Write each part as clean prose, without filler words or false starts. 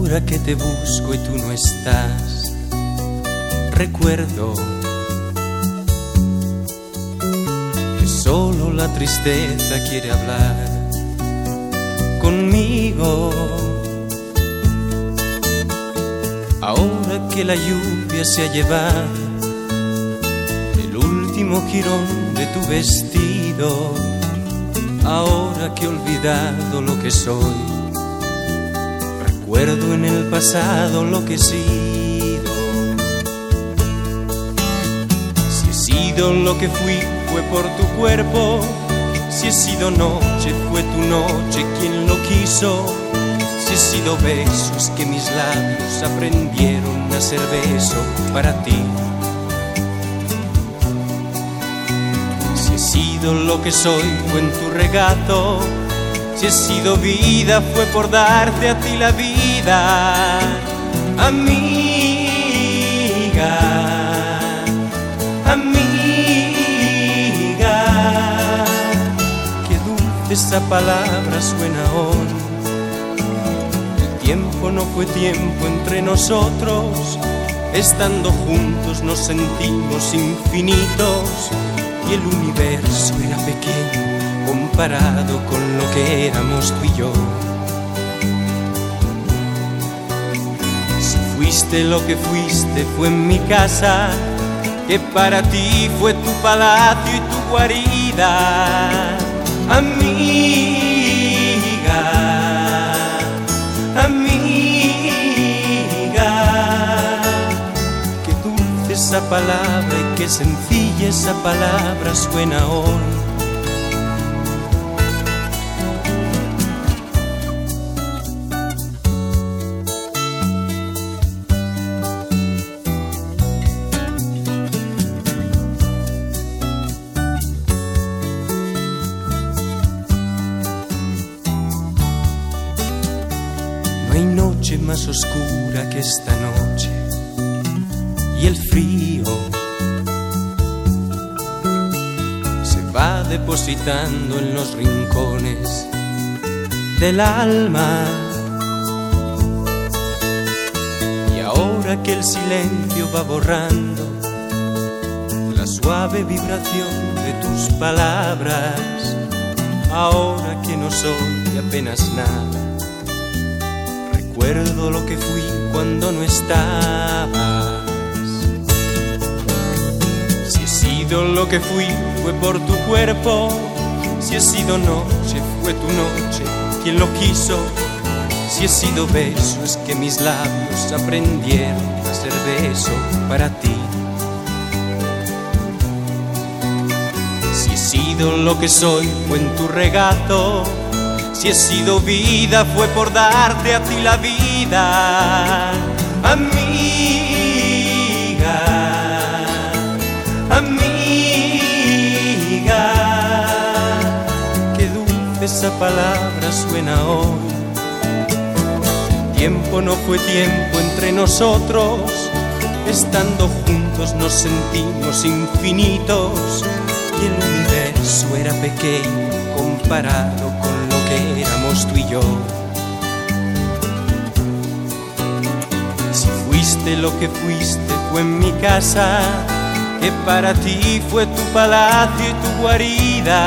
Ahora que te busco y tú no estás, recuerdo que solo la tristeza quiere hablar conmigo. Ahora que la lluvia se ha llevado el último jirón de tu vestido, ahora que he olvidado lo que soy, recuerdo en el pasado lo que he sido. Si he sido lo que fui, fue por tu cuerpo. Si he sido noche, fue tu noche quien lo quiso. Si he sido besos que mis labios aprendieron a ser beso para ti. Si he sido lo que soy, fue en tu regazo. Si he sido vida, fue por darte a ti la vida. Amiga, amiga, qué dulce esa palabra suena hoy. El tiempo no fue tiempo entre nosotros, estando juntos nos sentimos infinitos, y el universo era pequeño comparado con lo que éramos tú y yo. Si fuiste lo que fuiste, fue en mi casa, que para ti fue tu palacio y tu guarida. Amiga, amiga, qué dulce esa palabra y qué sencilla esa palabra suena hoy. No hay noche más oscura que esta noche, y el frío se va depositando en los rincones del alma. Y ahora que el silencio va borrando la suave vibración de tus palabras, ahora que no soy apenas nada, recuerdo lo que fui cuando no estabas. Si he sido lo que fui, fue por tu cuerpo. Si he sido noche, fue tu noche quien lo quiso. Si he sido beso, es que mis labios aprendieron a ser beso para ti. Si he sido lo que soy, fue en tu regazo. Si he sido vida, fue por darte a ti la vida. Amiga, amiga, qué dulce esa palabra suena hoy. El tiempo no fue tiempo entre nosotros, estando juntos nos sentimos infinitos, y el universo era pequeño comparado con lo que éramos tú y yo. Si fuiste lo que fuiste, fue en mi casa, que para ti fue tu palacio y tu guarida.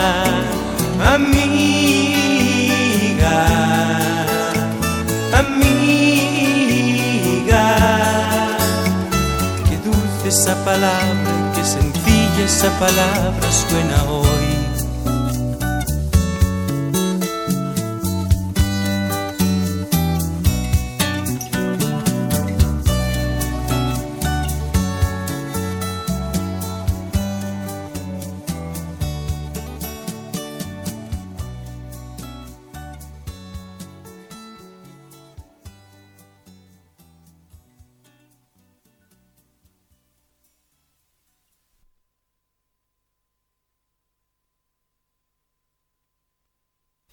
Amiga, amiga, qué dulce esa palabra y qué sencilla esa palabra suena hoy.